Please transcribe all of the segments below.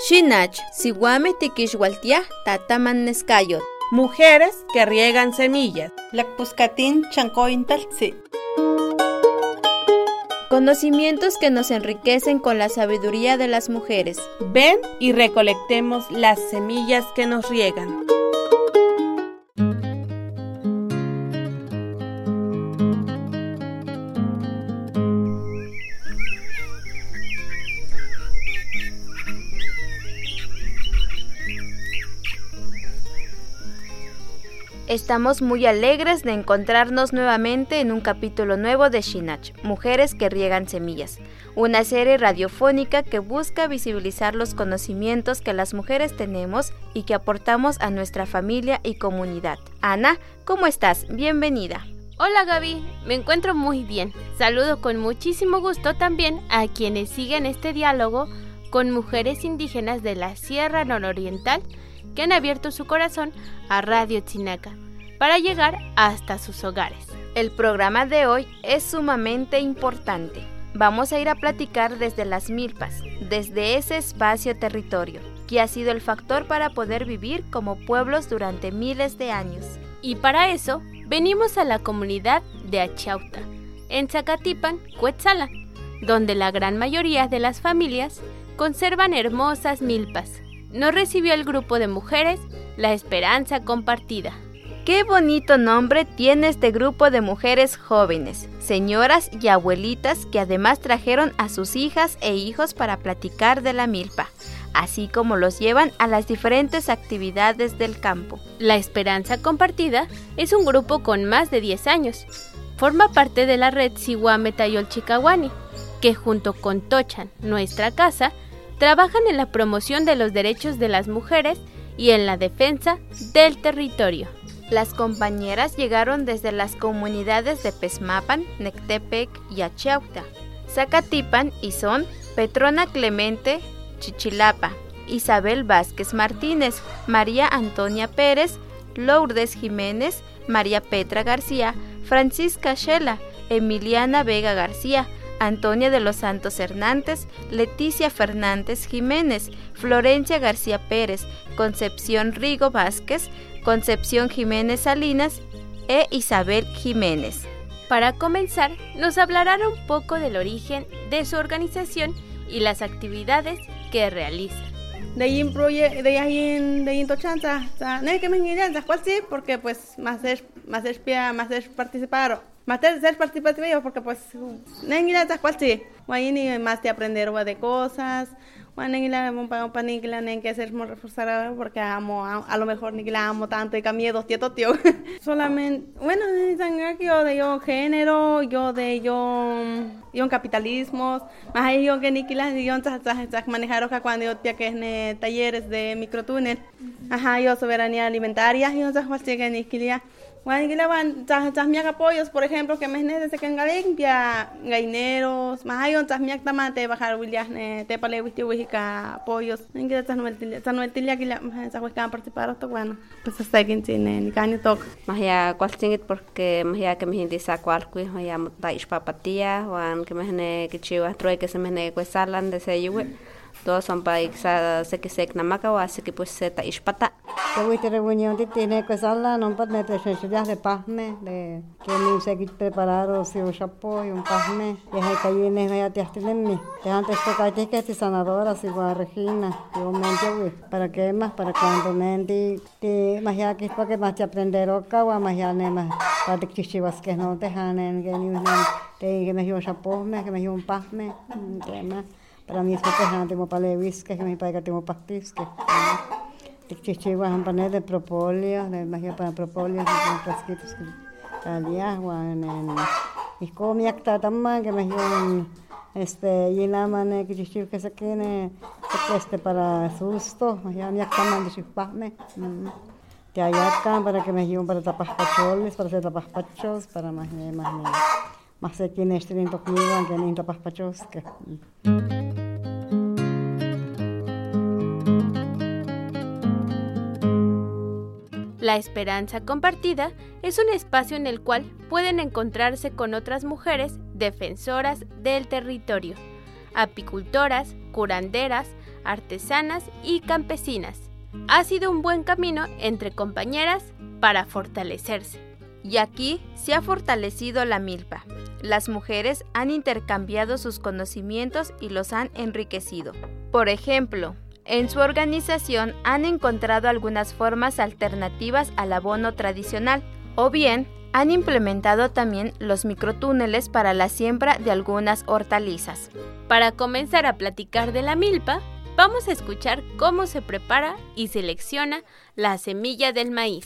Shinach, siwame tikishwaltiah tataman neskayot. Mujeres que riegan semillas. Lakpuskatin chankointaltzi. Conocimientos que nos enriquecen con la sabiduría de las mujeres. Ven y recolectemos las semillas que nos riegan. Estamos muy alegres de encontrarnos nuevamente en un capítulo nuevo de Shinach, Mujeres que riegan semillas, una serie radiofónica que busca visibilizar los conocimientos que las mujeres tenemos y que aportamos a nuestra familia y comunidad. Ana, ¿cómo estás? Bienvenida. Hola Gaby, me encuentro muy bien. Saludo con muchísimo gusto también a quienes siguen este diálogo con mujeres indígenas de la Sierra Nororiental que han abierto su corazón a Radio Tzinaca para llegar hasta sus hogares. El programa de hoy es sumamente importante. Vamos a ir a platicar desde las milpas, desde ese espacio-territorio, que ha sido el factor para poder vivir como pueblos durante miles de años. Y para eso, venimos a la comunidad de Achauta, en Zacatipan, Cuetzalan, donde la gran mayoría de las familias conservan hermosas milpas. Nos recibió el grupo de mujeres La Esperanza Compartida. ¡Qué bonito nombre tiene este grupo de mujeres jóvenes, señoras y abuelitas que además trajeron a sus hijas e hijos para platicar de la milpa, así como los llevan a las diferentes actividades del campo? La Esperanza Compartida es un grupo con más de 10 años. Forma parte de la red Siwame Tayolchicawani, que junto con Tochan, nuestra casa, trabajan en la promoción de los derechos de las mujeres y en la defensa del territorio. Las compañeras llegaron desde las comunidades de Pesmapan, Nectepec y Achauta, Zacatipan y son Petrona Clemente Chichilapa, Isabel Vázquez Martínez, María Antonia Pérez, Lourdes Jiménez, María Petra García, Francisca Shela, Emiliana Vega García, Antonia de los Santos Hernández, Leticia Fernández Jiménez, Florencia García Pérez, Concepción Rigo Vázquez, Concepción Jiménez Salinas e Isabel Jiménez. Para comenzar, nos hablarán un poco del origen de su organización y las actividades que realizan. Porque pues más participaron. Más de ser participativo porque pues más de aprender de cosas, que ser más reforzar porque a lo mejor ni la amo tanto y cambié tío. Solamente, bueno, yo de yo género, yo en capitalismo, más ahí yo que ni la yo manejar cuando yo tía que es talleres de microtúnel. Ajá, yo soberanía alimentaria, yo que ni apoyos, por ejemplo, que me necesitan que en limpia gallineros, más hay otras miak tamate bajar willias te pale wihika apoyos, en que no que la participar esto bueno, pues hasta que ni caño toca. Más ya cuál tingit porque más ya que me hindi sa cual que más ya muta ispapatía, wan que me que chivas troy que se me que salan de se yue. Todos son para se que se namaka o así que pues se ta ispata. Que voy a reunión tiene que sala no para meter de pasme de que ni se quit preparar si un chapo y un pasme y hay que ir ya te tienen te antes que que sanadora si va Regina yo me para que más para cuando mendi te más ya que para que más te aprender o cawa más ya más para que chivas que no te hanen que ni te me un chapo me que me un pasme tema para mí es que tengo para levis que me para que tengo pastis que chichiguas han panel de propóleo, de magia para propóleo, de frasquitos que en y comía también que me dijeron llena mane que chichigu que se tiene para susto, magia mi acá de chupame. Te ayacan para que me dijeron para tapas pacholes, para hacer tapas pachos, para más se tiene tienen toquilla que ni tapas pachos que La Esperanza Compartida es un espacio en el cual pueden encontrarse con otras mujeres defensoras del territorio, apicultoras, curanderas, artesanas y campesinas. Ha sido un buen camino entre compañeras para fortalecerse. Y aquí se ha fortalecido la milpa. Las mujeres han intercambiado sus conocimientos y los han enriquecido. Por ejemplo, en su organización han encontrado algunas formas alternativas al abono tradicional, o bien han implementado también los microtúneles para la siembra de algunas hortalizas. Para comenzar a platicar de la milpa, vamos a escuchar cómo se prepara y selecciona la semilla del maíz.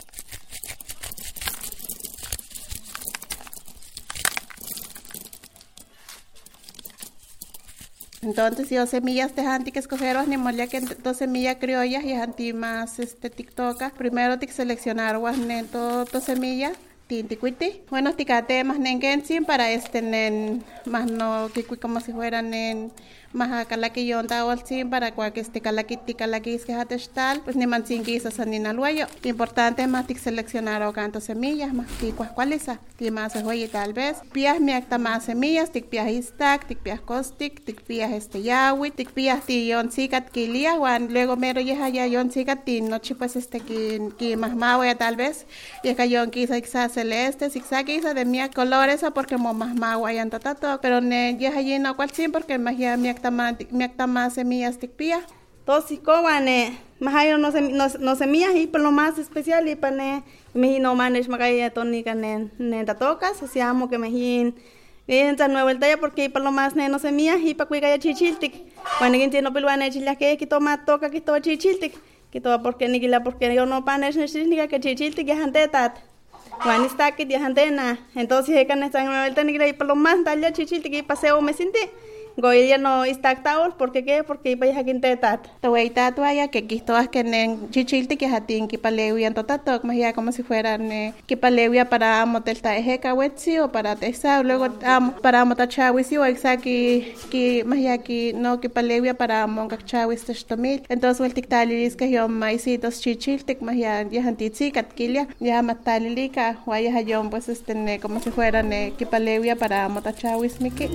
Entonces, yo semillas de hanti que escogeros ni molia que dos semillas criollas y hanti más tiktokas. Primero tic seleccionar guasne dos semillas. Tinticuiti. Bueno, ticate más nengensin para nen más no que como si fueran nen más calaki yonta olsin para cualquier calaki es que hatestal pues ni mansin que esas luayo. Importante más tic seleccionar o canto semillas más ticuas cuáles ti más se tal vez. Pias mi acta más semillas tic pias istak tic pias costic tic pias yawi tic pias ti yon sikat kilia wan luego mero ya yon sikat ti noche pues que más mawe tal vez y acá yon quizás celeste, zigzag isa de mi color esa porque mo más maguayan tatato, pero ne ya allí no cual sin porque más ya mi acta más semillas ticpía. Tosi cowane, más hay no semillas y por lo más especial y pane me no manes magaya tónica ne tatocas, o sea, amo que me hin bien tan nuevo el talla porque por lo más ne no semillas y pa cuiga ya chichiltic. Cuando alguien tiene peluane chilla que toma toca que toma chichiltic, que todo porque ni la porque yo no panes ni chichiltic que chichiltic ya ante tat. Juan está aquí de antena, entonces hay que estar en la vuelta negra y por lo más darle a chichil que paseo me siente. Goya no está actado, ¿porque qué? Porque iba a quien te tat. Te voy a tatuar que aquí todas que en chichilte que hatin que paleuya en totatok, más ya como si fueran que paleuya para motel taejeca wetsi o para tesa, luego para motachawisi o exaci que más ya que no que paleuya para moncachawis testomil. Entonces el tictalilis que yo maicitos chichilte más ya hantitzi catquilia ya matalilica o ya yo pues como si fueran que paleuya para motachawis miki.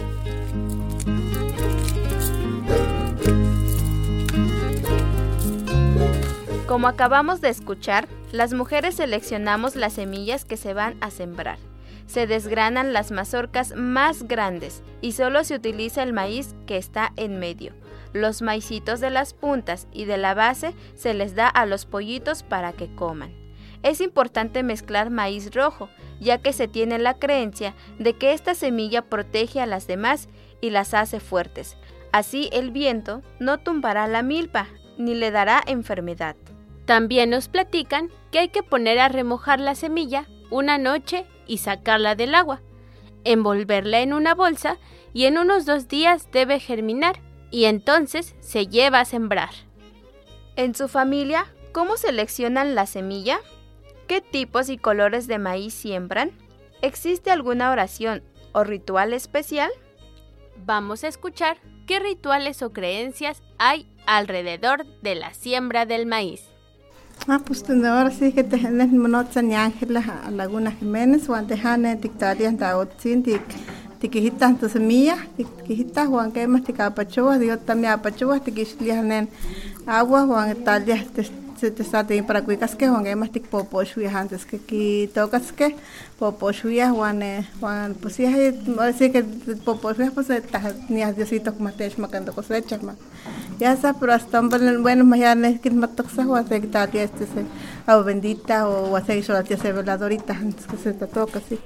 Como acabamos de escuchar, las mujeres seleccionamos las semillas que se van a sembrar. Se desgranan las mazorcas más grandes y solo se utiliza el maíz que está en medio. Los maicitos de las puntas y de la base se les da a los pollitos para que coman. Es importante mezclar maíz rojo, ya que se tiene la creencia de que esta semilla protege a las demás y las hace fuertes. Así el viento no tumbará la milpa ni le dará enfermedad. También nos platican que hay que poner a remojar la semilla una noche y sacarla del agua, envolverla en una bolsa y en unos 2 días debe germinar y entonces se lleva a sembrar. En su familia, ¿cómo seleccionan la semilla? ¿Qué tipos y colores de maíz siembran? ¿Existe alguna oración o ritual especial? Vamos a escuchar qué rituales o creencias hay alrededor de la siembra del maíz. Pues ahora sí que tenés monotzan Ángeles a Laguna Jiménez, Juan Tejane, Tictaria, Taotzin, Tiquijitas, tu semillas, Tiquijitas, Juan Quemas, Ticapachuas, Dios también Apachuas, Tiquislianen, agua, Juan Talia, te sate para cuicas que Juan Quemas, Ticopochuas, antes que tocas que Popochuas, Juan, pues sí, ahora sí que Popochuas, pues ni a Diosito como te esmacando cosechas, más. Ya está, pero hasta bueno, mañana es que me toca o hacer talia agua bendita o hacer sola tía veladorita antes que se te toca así.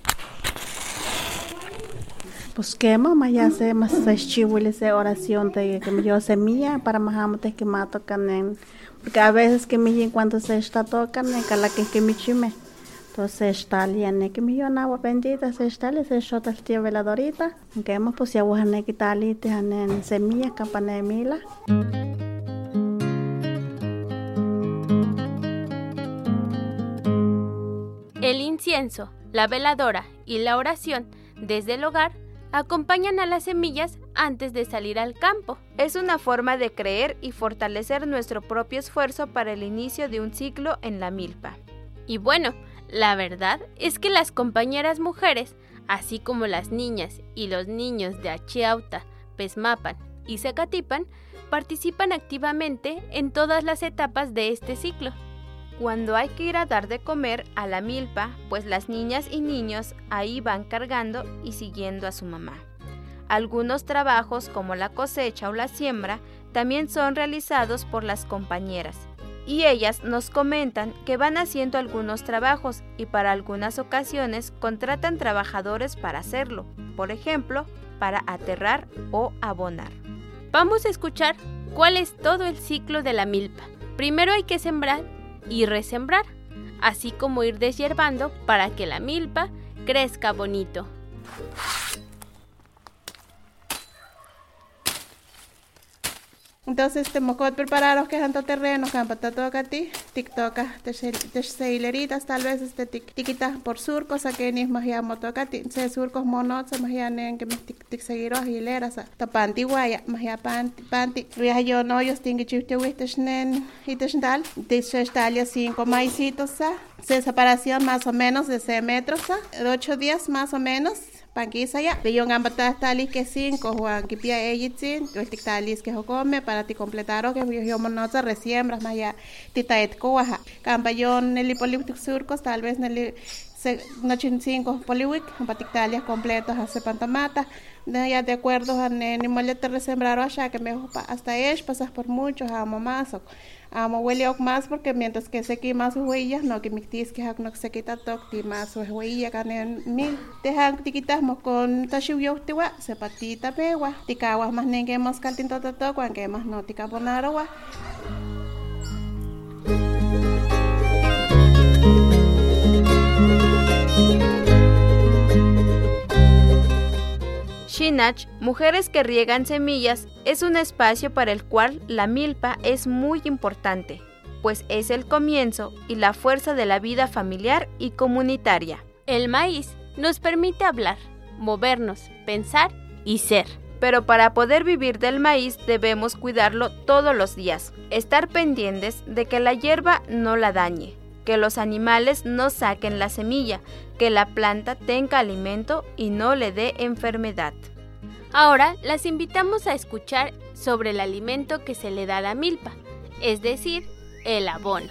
Pues que mamá ya se más chihuile esa oración de que me dio semilla para majamote que me tocan porque a veces que me cuando se está tocando cala que me chime. Entonces está liene que me dio agua bendita se está le se shota el tía veladorita que hemos pues ya voy a quitarle te en semilla campana de mila. El incienso, la veladora y la oración desde el hogar acompañan a las semillas antes de salir al campo. Es una forma de creer y fortalecer nuestro propio esfuerzo para el inicio de un ciclo en la milpa. Y bueno, la verdad es que las compañeras mujeres, así como las niñas y los niños de Achiauta, Pezmapan y Zacatipan participan activamente en todas las etapas de este ciclo. Cuando hay que ir a dar de comer a la milpa, pues las niñas y niños ahí van cargando y siguiendo a su mamá. Algunos trabajos como la cosecha o la siembra también son realizados por las compañeras y ellas nos comentan que van haciendo algunos trabajos y para algunas ocasiones contratan trabajadores para hacerlo, por ejemplo, para aterrar o abonar. Vamos a escuchar cuál es todo el ciclo de la milpa. Primero hay que sembrar y resembrar, así como ir deshierbando para que la milpa crezca bonito. Entonces, mocot prepararos que hanto terreno, campa tatocati, tiktoka, teseileritas, tal vez tiquitas por surcos, a que ni más ya motocati, se surcos monos, más ya nen que me seguiros hileras, tapanti guaya, más ya panti, ria yo no, yo stingi chiste nen y tesdal, tesdalia 5 maicitos, se separación más o menos de 6 metros, 8 días más o menos. Panquisa ya, de yon ambata talis que 5, Juan que pia ejitzin, que talis que come para ti completar o que yo monoza resiembras maya titaet coaja. Campayon el poliwik surcos, tal vez neli nochin 5 poliwik, patictalias completos hace pantomata. Ya de acuerdo a ni molete resembrar allá que me hasta pasas por muchos amo más. Amo huele más porque mientras que se quema sus huellas, no que mictis que no se quita toc, más sus huellas canen mil. Dejan tiquitamos con tashiyo tiwa, se patita pewa, ticawas más nenguemos caltinto toc, aunque más no tica ponarwa. Shinach, Mujeres que riegan semillas, es un espacio para el cual la milpa es muy importante, pues es el comienzo y la fuerza de la vida familiar y comunitaria. El maíz nos permite hablar, movernos, pensar y ser. Pero para poder vivir del maíz debemos cuidarlo todos los días, estar pendientes de que la hierba no la dañe, que los animales no saquen la semilla, que la planta tenga alimento y no le dé enfermedad. Ahora las invitamos a escuchar sobre el alimento que se le da a la milpa, es decir, el abono.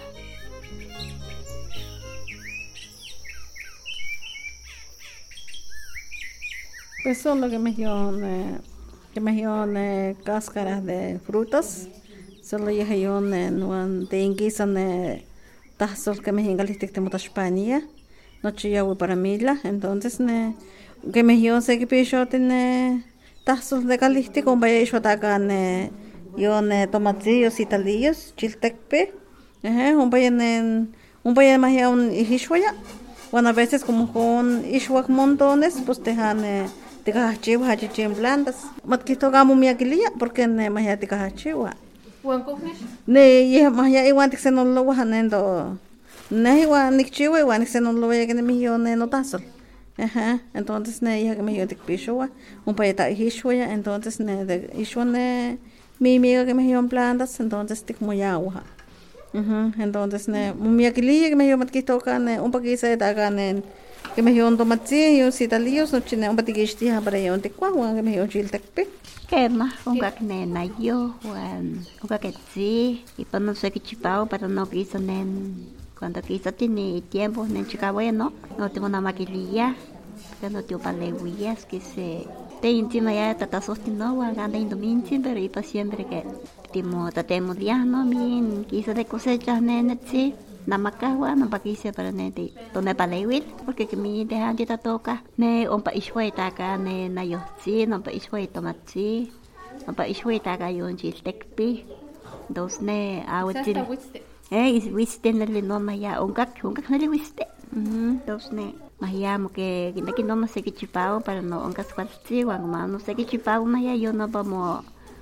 Pues son lo que me dio cáscaras de frutas, solo yo no tengo tazos que me ingalistic de mucha España, noche ya voy para Mila, entonces que me dio sé que picho tiene tazos de calistic con vaya yo tacan yo tomatillos y talillos, chiltecpe, un vaya más ya un ishwaya, bueno a veces como con ishwak montones, pues dejan te cachiva hachichin blandas, mat que tocamos mi aquililla porque más ya te cachiva. Ne más ya igual que se nos lo bajanendo ne igual ni chivo igual que se nos lo vaya que me yo no tazo entonces ne ya que me yo te pichua un payeta hishwaya entonces ne de hishwane mi amiga que me yo en plantas entonces te como ya agua entonces ne mi aquililla que me yo que toca un poquito de tagan que me yo un tomatillo y talillos no chine un patiquishti para yo te cuagua que me yo chiltecpe que más un nena yo un sí y para no sé qué chipao para no quiso nen cuando quiso tiene tiempo nen chica bueno no tengo una maquililla que no tengo palewillas que se te encima ya tata sostino anda indominci pero y para siempre que tatemos ya no bien quiso de cosechas nen sí namakawa no pakise para neti donde palewil porque que mi dejan de toca ne on pa ishway taka ne na yo sí no pa ishway tomatsi no pa ishway taka yon chiltekpi dos ne awtil is wiste ne no maya ongak ne wiste dos ne maya mo que no me sé que chipao para no ongas cualci wan no sé que chipao maya yo no vamos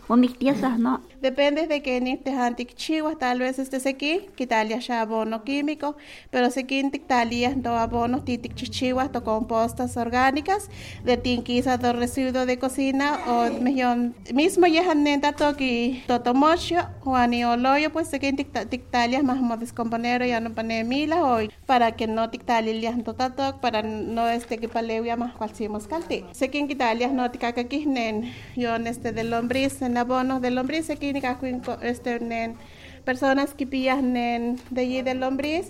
Omictiosas, ¿no? Depende de que ni te antichihuas, tal vez sequí, quitarle ya abono químico, pero sequín tictalías do abonos tichichihuas do compostas orgánicas, de tinquisa do residuo de cocina o mismo ya neta toqui totomocho o anioloyo, pues sequín tictalias más como descomponer ya no pone milas o para que no tictalias totatok, para no que paleuya más cualcimos calti. Sequín quitalias no ticacakisnen, yo de lombriz, en abonos de lombriz, sequín nen personas que pillan nen de allí de lombriz.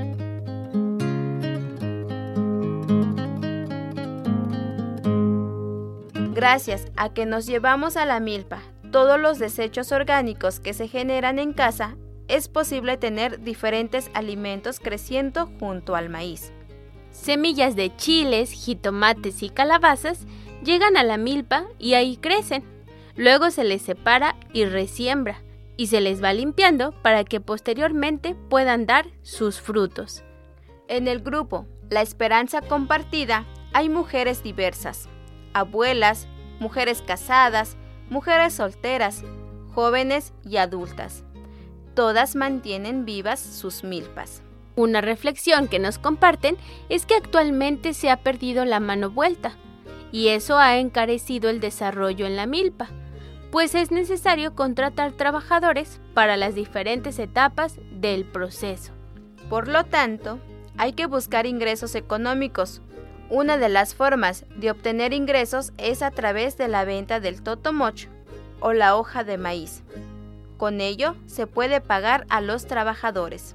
Gracias a que nos llevamos a la milpa todos los desechos orgánicos que se generan en casa, es posible tener diferentes alimentos creciendo junto al maíz. Semillas de chiles, jitomates y calabazas llegan a la milpa y ahí crecen. Luego se les separa y resiembra, y se les va limpiando para que posteriormente puedan dar sus frutos. En el grupo La Esperanza Compartida hay mujeres diversas, abuelas, mujeres casadas, mujeres solteras, jóvenes y adultas. Todas mantienen vivas sus milpas. Una reflexión que nos comparten es que actualmente se ha perdido la mano vuelta, y eso ha encarecido el desarrollo en la milpa, pues es necesario contratar trabajadores para las diferentes etapas del proceso. Por lo tanto, hay que buscar ingresos económicos. Una de las formas de obtener ingresos es a través de la venta del totomocho o la hoja de maíz. Con ello, se puede pagar a los trabajadores.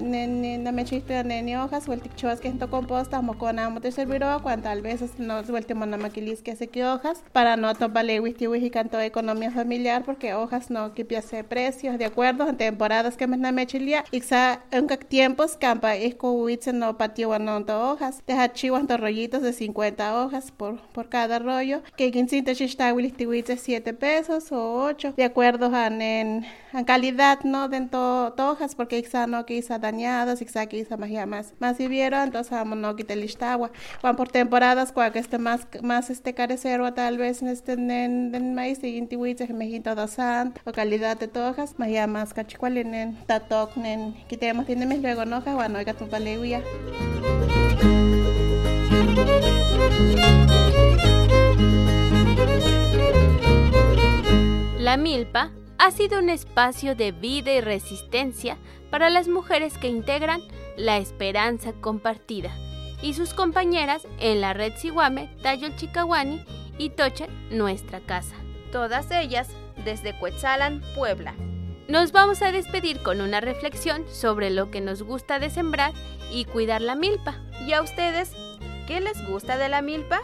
No me chiste ni hojas o el tichuas que esto composta moconamo te servirá cuando tal vez nos vueltemos a maquilis que se que hojas para no toparle y canto economía familiar porque hojas no que piase precios de acuerdo en temporadas que me chilia y en tiempos campa esco huitse no patio no hojas deja chivas rollitos de 50 hojas por cada rollo que quincinta chista huitse 7 pesos o 8 de acuerdo en calidad no dentro hojas porque no que dañados, que más vivieron, entonces vamos no quitar listagua. Cuando por temporadas, cuando más carecero tal vez en maíz y intihuiches me hinto dosan o calidad de tojas, más cachicual en tatok nen quitemos tiene luego noja, bueno, oiga tu paleuya. La milpa ha sido un espacio de vida y resistencia para las mujeres que integran La Esperanza Compartida y sus compañeras en la red Sihuame, Tayolchicahuani y Tochan, Nuestra Casa. Todas ellas desde Cuetzalan, Puebla. Nos vamos a despedir con una reflexión sobre lo que nos gusta de sembrar y cuidar la milpa. ¿Y a ustedes qué les gusta de la milpa?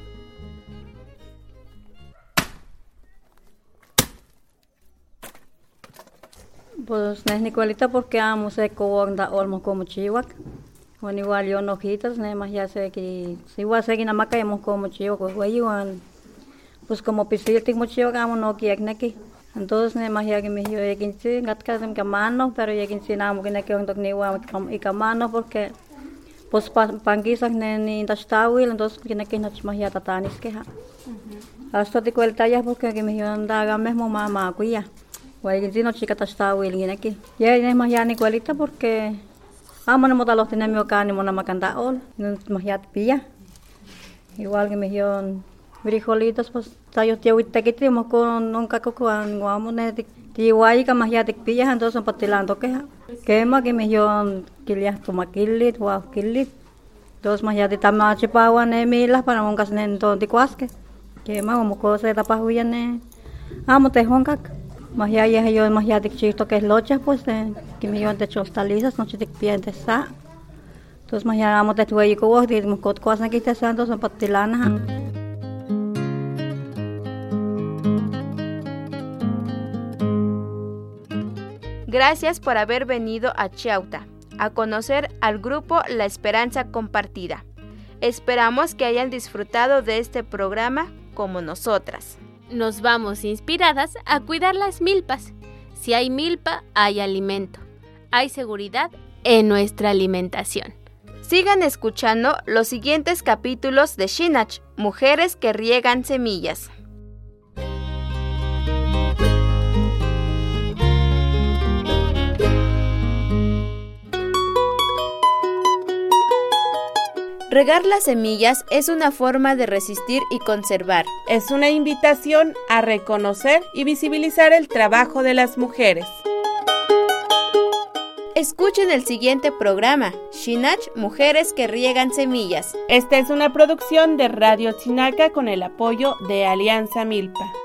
Pues Nicolita porque amo seco anda olmo como chihuac. Bueno igual yo hojitas, más ya sé que si igual sé que namaca hemos como chihuac, pues como pisilti como chihuac amo no que aquí. Entonces más ya que me yo ya quince gatka de camano, pero ya quince amo que no que ni igual y camano porque pues panguisas ni tastawil entonces que no más ya tatanis que ha. Hasta te cuenta ya porque que me yo anda mismo mamá cuya. Guay, no chica está willing aquí. Ya es más ya Nicolita porque amo no moda los tenemos acá ni mona macanda ol, no más ya pilla. Igual que me dio frijolitos pues tayo tío y te quitamos con nunca cocoan guamo ne ti guay que más ya te pillas entonces patilando que más que me dio que le toma kilit wow kilit. Dos más ya de tamache pawan milas para un casnen ton de cuasque. Que más como cosa de tapas huyane. Amo te honca. Más ya yo más ya de chisto que es locha pues que me llevan de chostalizas no chitic piente sa. Entonces más ya vamos de tuyo con vos de cosas que te santos son patilana. Gracias por haber venido a Chiauta a conocer al grupo La Esperanza Compartida. Esperamos que hayan disfrutado de este programa como nosotras. Nos vamos inspiradas a cuidar las milpas. Si hay milpa, hay alimento. Hay seguridad en nuestra alimentación. Sigan escuchando los siguientes capítulos de Shinach, Mujeres que riegan semillas. Regar las semillas es una forma de resistir y conservar. Es una invitación a reconocer y visibilizar el trabajo de las mujeres. Escuchen el siguiente programa, Shinach, Mujeres que Riegan Semillas. Esta es una producción de Radio Chinalca con el apoyo de Alianza Milpa.